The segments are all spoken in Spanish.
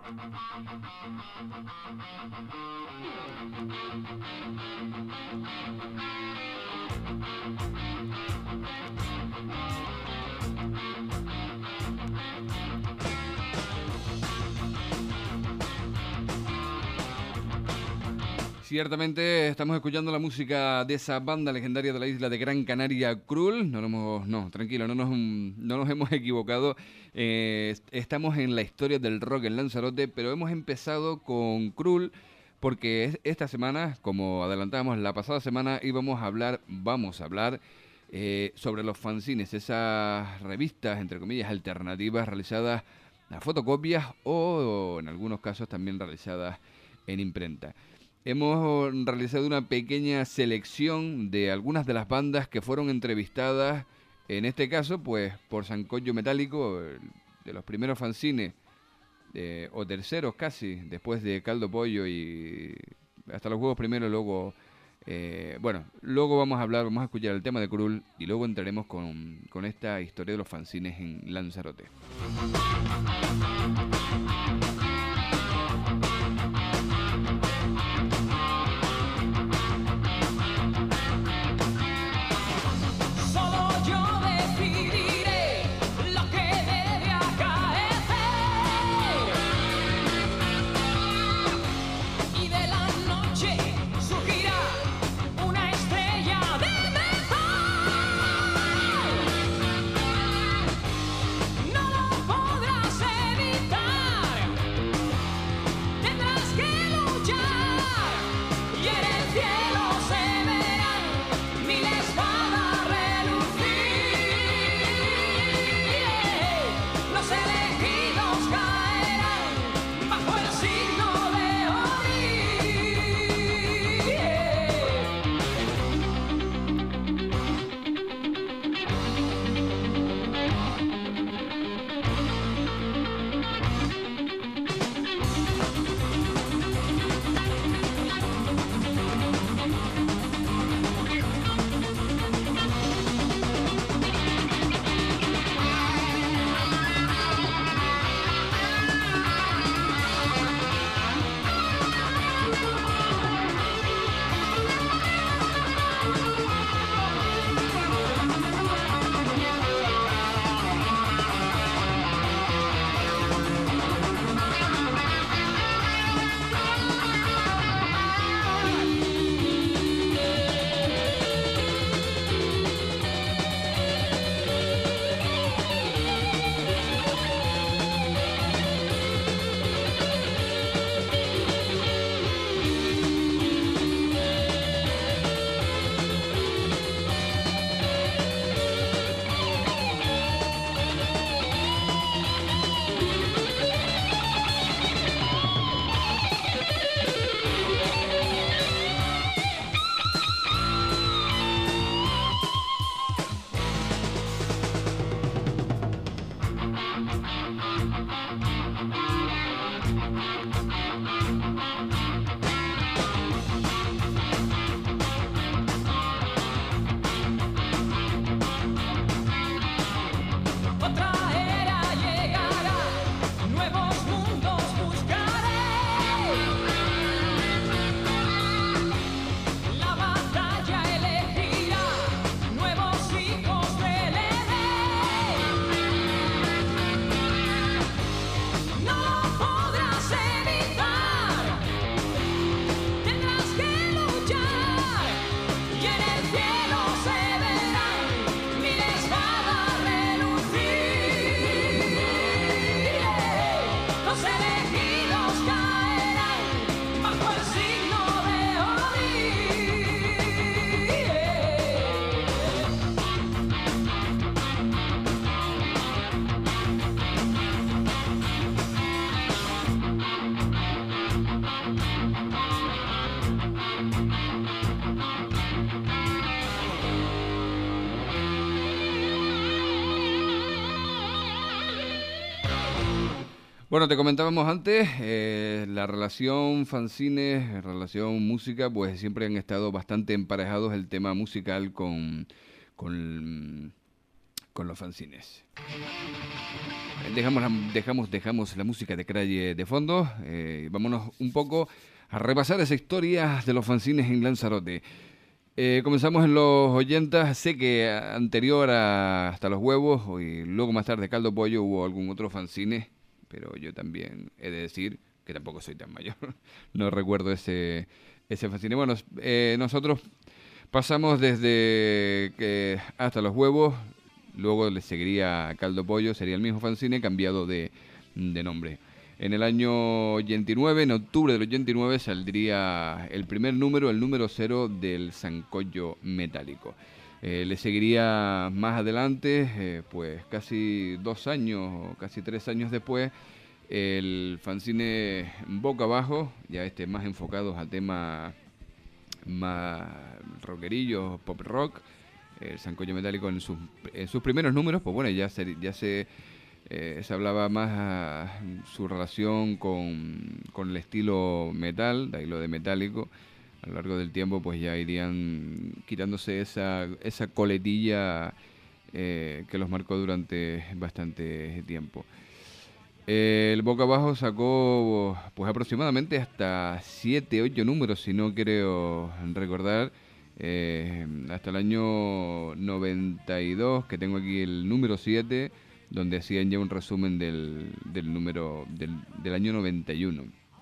Ciertamente estamos escuchando la música de esa banda legendaria de la isla de Gran Canaria, Krul. No, tranquilo, no nos hemos equivocado. Estamos en la historia del rock en Lanzarote, pero hemos empezado con Krul porque esta semana, como adelantamos la pasada semana, vamos a hablar sobre los fanzines, esas revistas, entre comillas, alternativas realizadas a fotocopias o en algunos casos también realizadas en imprenta. Hemos realizado una pequeña selección de algunas de las bandas que fueron entrevistadas, en este caso, pues, por Sancocho Metálico, de los primeros fanzines, o terceros casi, después de Caldo Pollo y hasta los huevos primero, luego, luego vamos a escuchar el tema de Krul y luego entraremos con esta historia de los fanzines en Lanzarote. Bueno, te comentábamos antes, la relación fanzines, relación música, pues siempre han estado bastante emparejados el tema musical con con los fanzines. Dejamos la música de calle de fondo. Vámonos un poco a repasar esa historia de los fanzines en Lanzarote. Comenzamos en los 80, sé que anterior a Hasta los Huevos y luego más tarde Caldo Pollo hubo algún otro fanzine, pero yo también he de decir que tampoco soy tan mayor. No recuerdo ese fanzine. Bueno, nosotros pasamos desde que Hasta los Huevos, luego le seguiría Caldo Pollo, sería el mismo fanzine cambiado de nombre. En el año 89, en octubre del 89, saldría el primer número, el número 0 del Sancocho Metálico. Le seguiría más adelante, pues casi 2 años, casi 3 años después, el fanzine Boca Abajo, ya más enfocado a temas más rockerillos, pop rock. El Sancocho Metálico en sus primeros números, pues bueno, ya se hablaba más su relación con el estilo metal, de ahí lo de metálico. A lo largo del tiempo pues ya irían quitándose esa coletilla que los marcó durante bastante tiempo. El Boca Abajo sacó pues aproximadamente hasta 7, 8 números, si no creo recordar, hasta el año 92, que tengo aquí el número 7, donde hacían ya un resumen del número del año 91.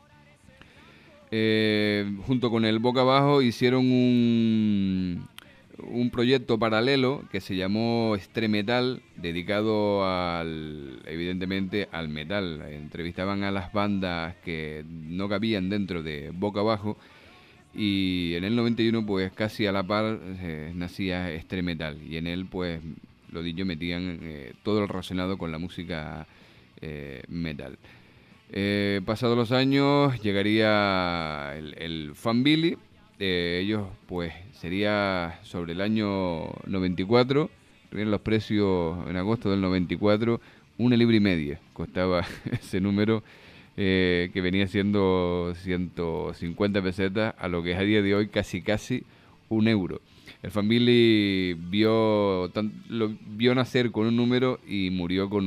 Junto con el Boca Abajo hicieron un proyecto paralelo que se llamó Extremetal, dedicado evidentemente al metal. Entrevistaban a las bandas que no cabían dentro de Boca Abajo, y en el 91 pues casi a la par nacía Extremetal, y en él pues lo dicho metían todo lo relacionado con la música metal. Pasados los años llegaría el Fanbilly. Ellos pues sería sobre el año 94, tuvieron los precios en agosto del 94, 1,5 libras costaba ese número, que venía siendo 150 pesetas, a lo que es a día de hoy casi €1. El Fanbilly lo vio nacer con un número y murió con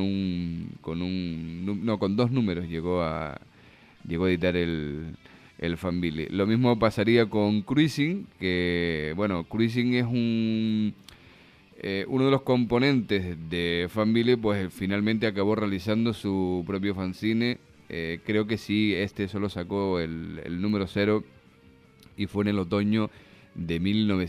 con 2 números, llegó a editar el Fanbilly. Lo mismo pasaría con Cruising, que bueno, Cruising es uno de los componentes de Fanbilly, pues finalmente acabó realizando su propio fanzine. Creo que sí, solo sacó el número 0 y fue en el otoño de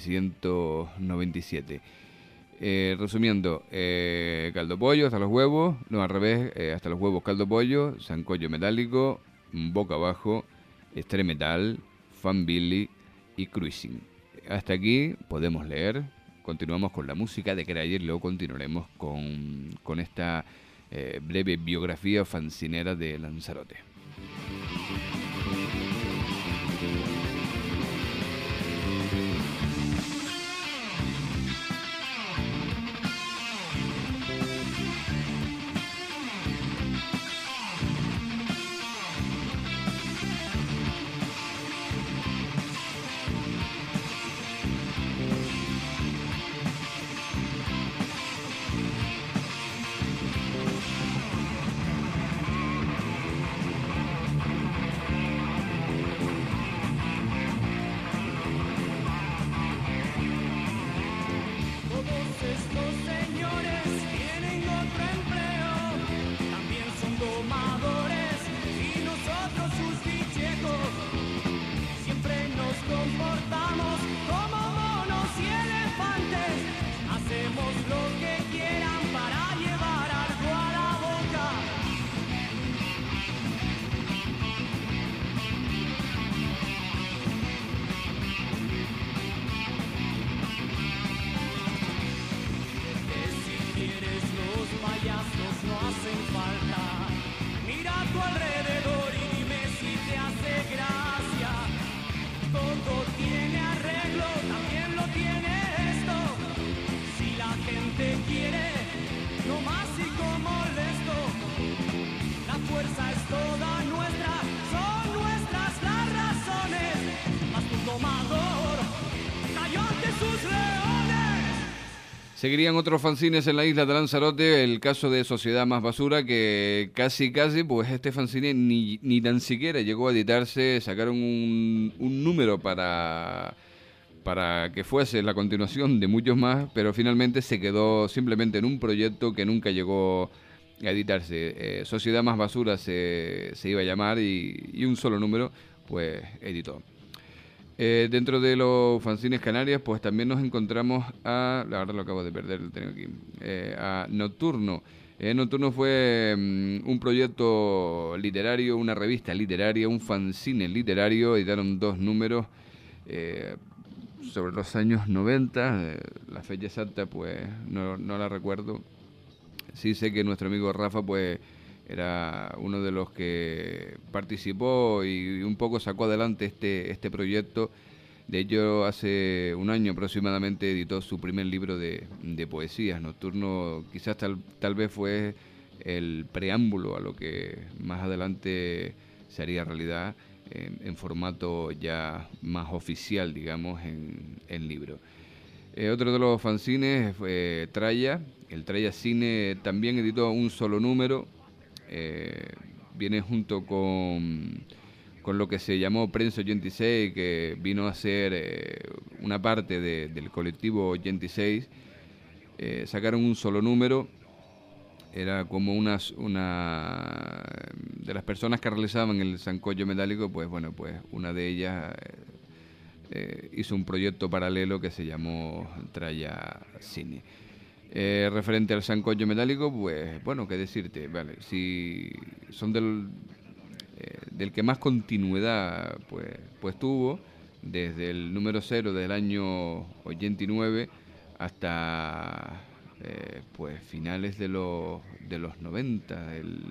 1997. Resumiendo, Caldo Pollo, Hasta los Huevos, no al revés, Hasta los Huevos, Caldo Pollo, Sancocho Metálico, Boca Abajo, Extremetal, Fanbilly y Cruising. Hasta aquí podemos leer. Continuamos con la música de Crayer y luego continuaremos con esta breve biografía fancinera de Lanzarote. Seguirían otros fanzines en la isla de Lanzarote, el caso de Sociedad Más Basura, que casi, pues este fanzine ni tan siquiera llegó a editarse. Sacaron un número para que fuese la continuación de muchos más, pero finalmente se quedó simplemente en un proyecto que nunca llegó a editarse. Sociedad Más Basura se iba a llamar y un solo número pues editó. Dentro de los fanzines Canarias, pues también nos encontramos la verdad lo acabo de perder, lo tengo aquí, a Nocturno. Nocturno fue un proyecto literario, una revista literaria, un fanzine literario. Editaron 2 números sobre los años 90. La fecha exacta, pues no la recuerdo. Sí sé que nuestro amigo Rafa, pues era uno de los que participó y un poco sacó adelante este proyecto. De hecho, hace un año aproximadamente editó su primer libro de poesías. Nocturno quizás tal vez fue el preámbulo a lo que más adelante se haría realidad en formato ya más oficial, digamos, en libro. Otro de los fanzines fue Traya. El Traya Cine también editó un solo número. Viene junto con lo que se llamó Prensa 86, que vino a ser una parte del colectivo 86. Sacaron un solo número. Era como una de las personas que realizaban el sancocho metálico, pues bueno, pues una de ellas hizo un proyecto paralelo que se llamó Traya Cine. Referente al sancocho metálico, pues bueno, qué decirte, vale, si son del que más continuidad pues tuvo, desde el número 0 del año 89 hasta pues finales de los 90,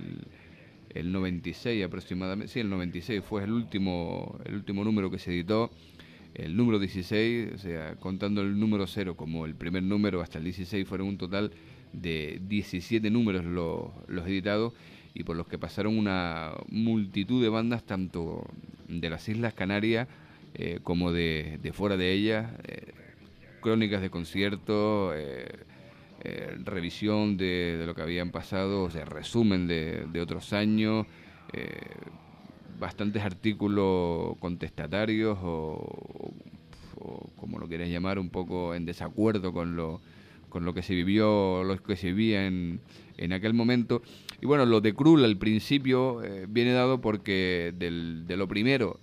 el 96 aproximadamente. Sí, el 96 fue el último número que se editó. El número 16, o sea, contando el número 0 como el primer número hasta el 16, fueron un total de 17 números los editados, y por los que pasaron una multitud de bandas, tanto de las Islas Canarias como de fuera de ellas. Crónicas de conciertos, revisión de lo que habían pasado, o sea, resumen de otros años, bastantes artículos contestatarios o como lo quieras llamar, un poco en desacuerdo con lo que se vivió, lo que se vivía en aquel momento. Y bueno, lo de Krul al principio viene dado porque de lo primero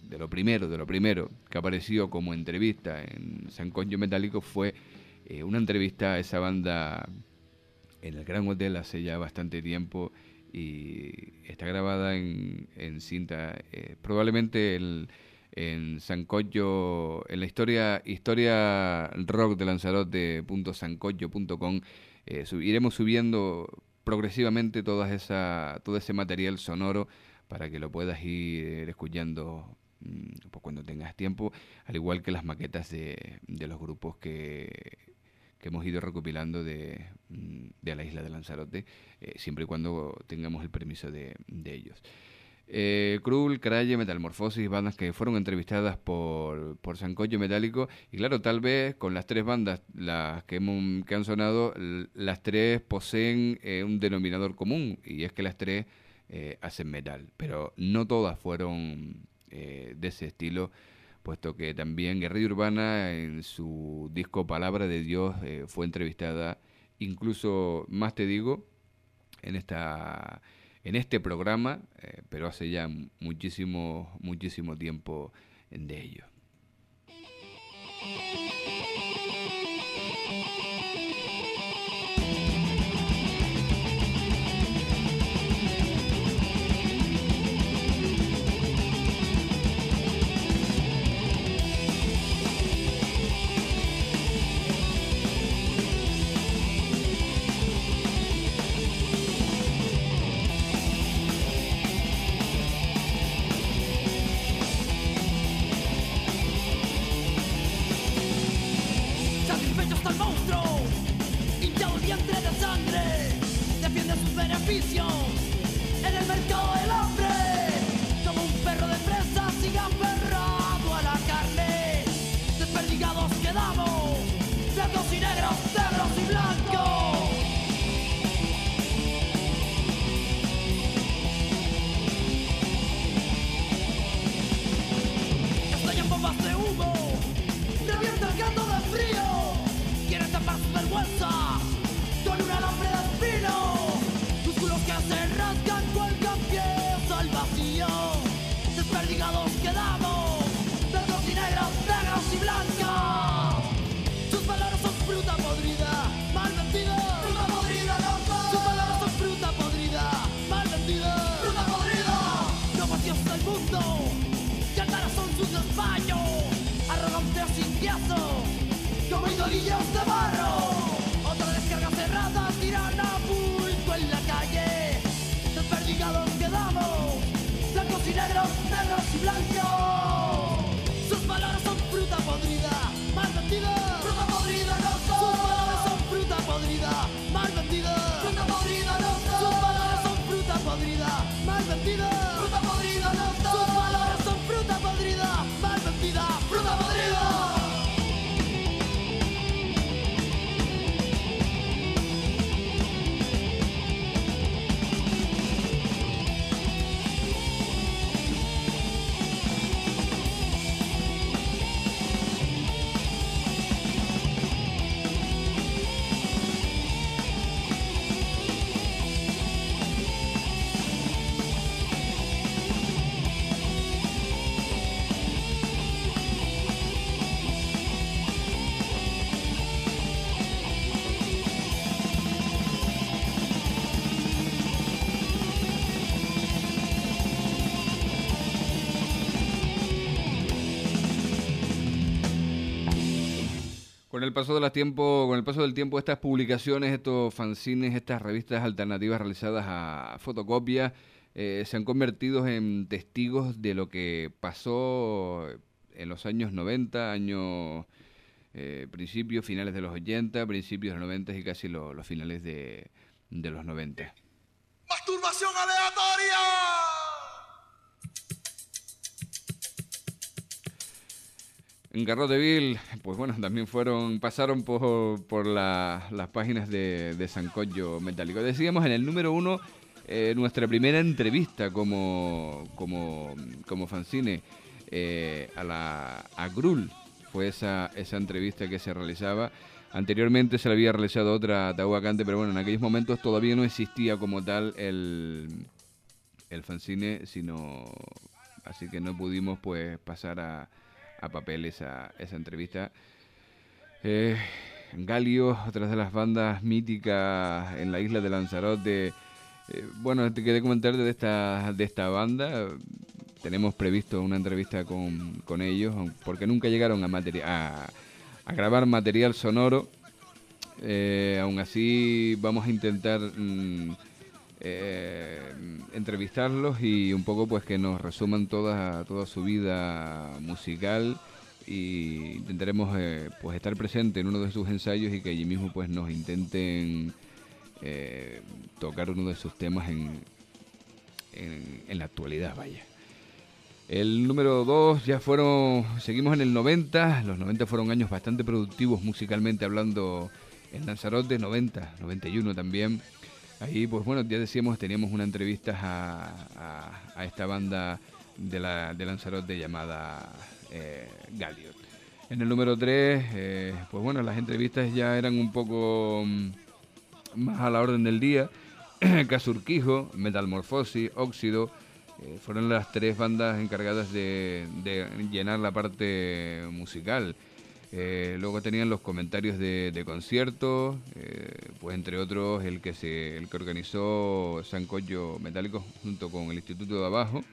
que apareció como entrevista en Sancocho Metálico fue una entrevista a esa banda en el Gran Hotel hace ya bastante tiempo, y está grabada en cinta, probablemente en Sancocho, en la historia rock de Lanzarote.sancocho.com. Iremos subiendo progresivamente todo ese material sonoro para que lo puedas ir escuchando pues cuando tengas tiempo, al igual que las maquetas de los grupos que hemos ido recopilando de la isla de Lanzarote, siempre y cuando tengamos el permiso de ellos. Krul, Craye, Metamorfosis, bandas que fueron entrevistadas por Sancocho Metálico. Y claro, tal vez con las 3 bandas las que han sonado, las 3 poseen un denominador común, y es que las 3 hacen metal, pero no todas fueron de ese estilo, puesto que también Guerrilla Urbana en su disco Palabra de Dios fue entrevistada, incluso más te digo, en este programa, pero hace ya muchísimo tiempo de ello. En el mercado del hombre, como un perro de presa sigue aferrado a la carne. Desperdigados quedamos, blancos y negros y blancos. vacío. Desperdigados quedamos, blancos y negros, negros y blancos. Sus palabras son fruta podrida, mal vendida. Fruta podrida, loco. Sus palabras son fruta podrida, mal vendida. Fruta podrida. No más Dios del mundo, que andará son sus desmayos. Arrogantes sin piazo, como idolillos de barro. Otra descarga cerrada, tirana, bulto en la calle. Desperdigados quedamos, blancos y negros, negros y blancos. Sus palabras son fruta podrida, mal vendida. Fruta podrida, loco. Sus palabras son fruta podrida, mal vendida. Fruta podrida, loco. Sus palabras son fruta podrida, mal vendida. Fruta podrida, loco. Sus palabras son fruta podrida, mal vendida. Fruta podrida. Con el paso del tiempo, estas publicaciones, estos fanzines, estas revistas alternativas realizadas a fotocopia, se han convertido en testigos de lo que pasó en los años 90, principios, finales de los 80, principios de los 90 y casi los finales de los 90. ¡Masturbación aleatoria! En Garroteville, pues bueno, también pasaron por las páginas de Sancocho Metálico. Decíamos en el número 1, nuestra primera entrevista como fanzine a Grul. Fue esa entrevista que se realizaba. Anteriormente se le había realizado otra a Tahuacante, pero bueno, en aquellos momentos todavía no existía como tal el fanzine, así que no pudimos pues pasar a papel esa entrevista. Galio, otra de las bandas míticas en la isla de Lanzarote. Bueno, te quería comentarte de esta banda. Tenemos previsto una entrevista con ellos, porque nunca llegaron a grabar material sonoro. Aún así vamos a intentar entrevistarlos y un poco pues que nos resuman toda su vida musical, y intentaremos pues estar presente en uno de sus ensayos y que allí mismo pues nos intenten tocar uno de sus temas en la actualidad, vaya. El número 2 seguimos en el 90. Los 90 fueron años bastante productivos musicalmente hablando en Lanzarote, 90, 91 también. Ahí, pues bueno, ya decíamos, teníamos una entrevista a esta banda de Lanzarote llamada Galio. En el número 3, pues bueno, las entrevistas ya eran un poco más a la orden del día. Casurquijo, Metamorfosis, Óxido, fueron las 3 bandas encargadas de llenar la parte musical. Luego tenían los comentarios de conciertos, pues entre otros el que organizó Sancocho Metálico junto con el Instituto de Abajo,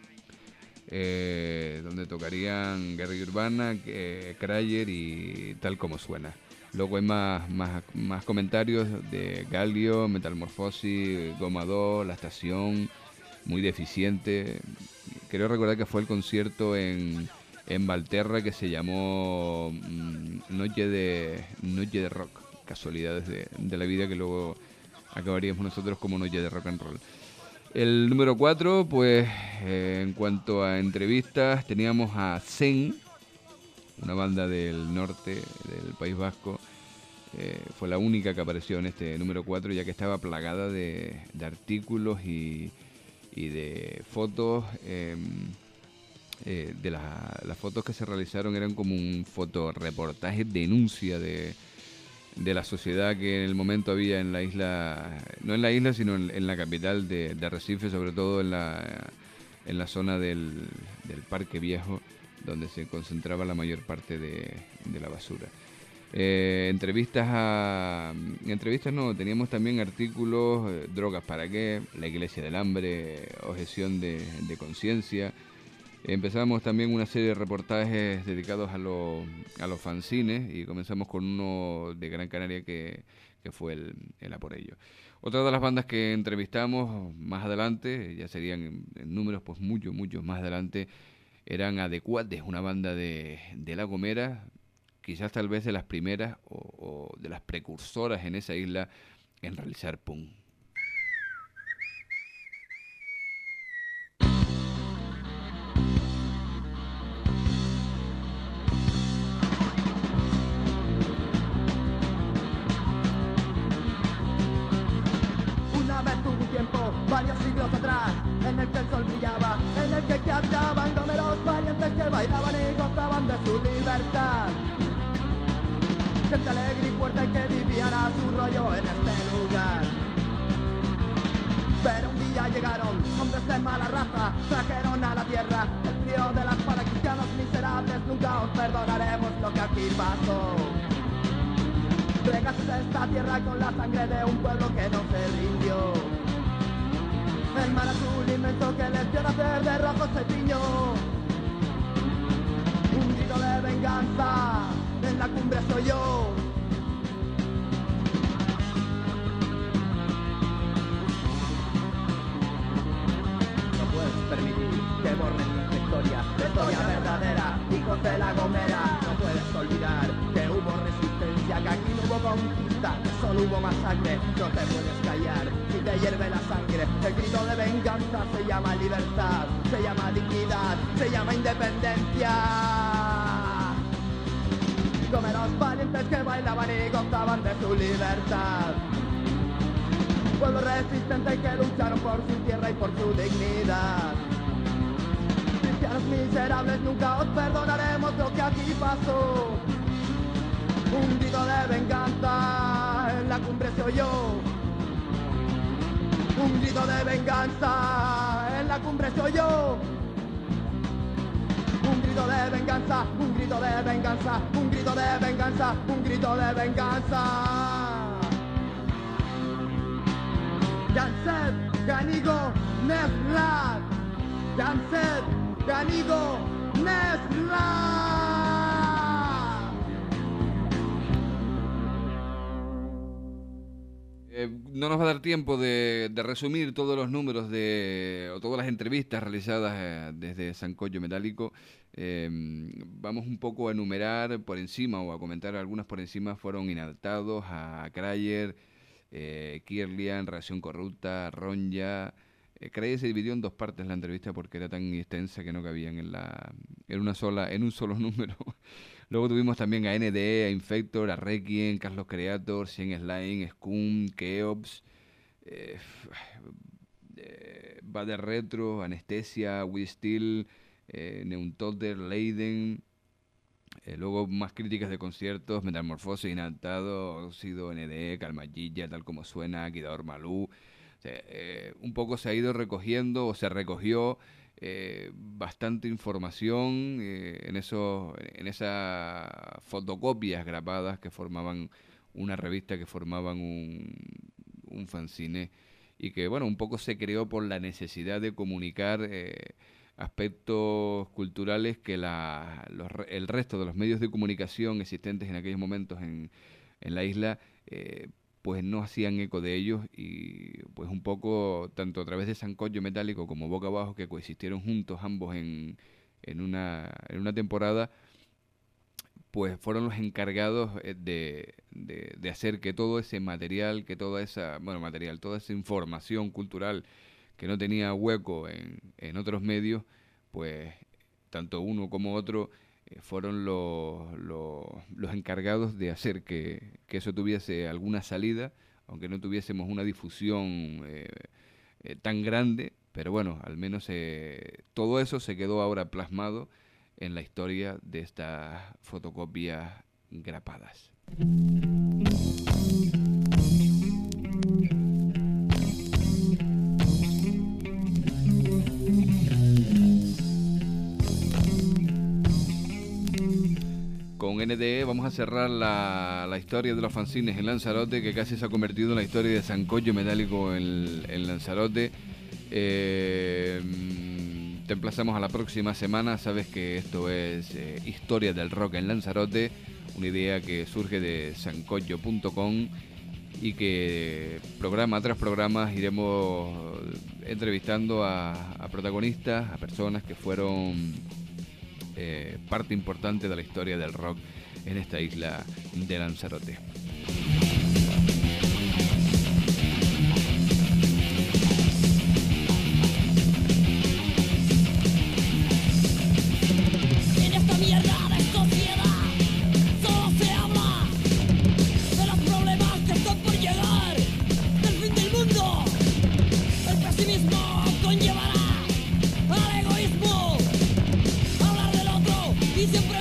donde tocarían Guerrilla Urbana, Crayer y Tal Como Suena. Luego hay más comentarios de Galio, Metamorfosis, Goma 2, La Estación, muy deficiente. Creo recordar que fue el concierto en Valterra que se llamó Noche de Rock, casualidades de la vida que luego acabaríamos nosotros como Noche de Rock and Roll. El número 4, pues en cuanto a entrevistas, teníamos a Zen, una banda del norte del País Vasco. Fue la única que apareció en este número 4, ya que estaba plagada de artículos y de fotos. De las fotos que se realizaron eran como un fotoreportaje, denuncia de la sociedad que en el momento había en la isla, no en la isla, sino en la capital de Recife, sobre todo en en la zona del Parque Viejo, donde se concentraba la mayor parte de la basura. Entrevistas no, teníamos también artículos, drogas para qué, la Iglesia del Hambre, objeción de conciencia. Empezamos también una serie de reportajes dedicados a los fanzines y comenzamos con uno de Gran Canaria que fue el A Por Ello. Otra de las bandas que entrevistamos más adelante, ya serían en números pues mucho más adelante, eran Adecuades, una banda de La Gomera, quizás tal vez de las primeras o de las precursoras en esa isla en realizar punk. Varios siglos atrás, en el que el sol brillaba, en el que cantaban gomeros valientes que bailaban y gozaban de su libertad. Gente alegre y fuerte que vivían a su rollo en este lugar. Pero un día llegaron hombres de mala raza, trajeron a la tierra el frío de la espada. Cristianos miserables, nunca os perdonaremos lo que aquí pasó. Regaste esta tierra con la sangre de un pueblo que no se rindió. El mar azul inmenso que les dio nacer de rojo se tiñó. Un grito de venganza, en la cumbre soy yo. No puedes permitir que borren nuestra historia, la historia verdadera, hijos de La Gomera. No puedes olvidar que hubo resistencia, que aquí no hubo conquista, que solo hubo masacre. No te puedes callar si te hierve la sangre. El grito de venganza se llama libertad, se llama dignidad, se llama independencia. Gomeros valientes que bailaban y gozaban de su libertad. Pueblos resistentes que lucharon por su tierra y por su dignidad. Cristianos miserables, nunca os perdonaremos lo que aquí pasó. Un grito de venganza, en la cumbre se oyó. Un grito de venganza, en la cumbre se oyó. Un grito de venganza, un grito de venganza, un grito de venganza, un grito de venganza. Janset, Ganigo, Neslat. Janset, Ganigo, Neslat. No nos va a dar tiempo de resumir todos los números o todas las entrevistas realizadas desde Sancocho Metálico. Vamos un poco a enumerar por encima o a comentar algunas por encima. Fueron Inaltados, a Crayer, Kirlian, Reacción Corrupta, Ronja. Crayer se dividió en dos partes la entrevista porque era tan extensa que no cabían en un solo número. Luego tuvimos también a NDE, a Infector, a Requiem, Carlos Creator, Cien Slime, Scum, Keops, Bad Retro, Anestesia, We Steel, Neuntoter, Leiden. Luego más críticas de conciertos, Metamorfosis, Inadaptado, Óxido, NDE, Calmagilla, Tal Como Suena, Kidador Malú. O sea, un poco se ha ido recogiendo o se recogió bastante información en esas fotocopias grabadas que formaban una revista, que formaban un fanzine, y que bueno, un poco se creó por la necesidad de comunicar aspectos culturales que el resto de los medios de comunicación existentes en aquellos momentos en la isla pues no hacían eco de ellos, y pues un poco tanto a través de Sancocho Metálico como Boca Abajo, que coexistieron juntos ambos en una temporada, pues fueron los encargados de hacer que todo ese material, toda esa información cultural que no tenía hueco en otros medios, pues tanto uno como otro fueron los encargados de hacer que eso tuviese alguna salida, aunque no tuviésemos una difusión tan grande, pero bueno, al menos todo eso se quedó ahora plasmado en la historia de estas fotocopias grapadas. con NTE vamos a cerrar la historia de los fanzines en Lanzarote, que casi se ha convertido en la historia de Sancocho Metálico en Lanzarote. Te emplazamos a la próxima semana. Sabes que esto es Historia del Rock en Lanzarote, una idea que surge de sancocho.com y que programa tras programa iremos entrevistando a protagonistas, a personas que fueron parte importante de la historia del rock en esta isla de Lanzarote. En esta mierda de sociedad solo se habla de los problemas que están por llegar, del fin del mundo. El pesimismo conllevará al egoísmo, hablar del otro y siempre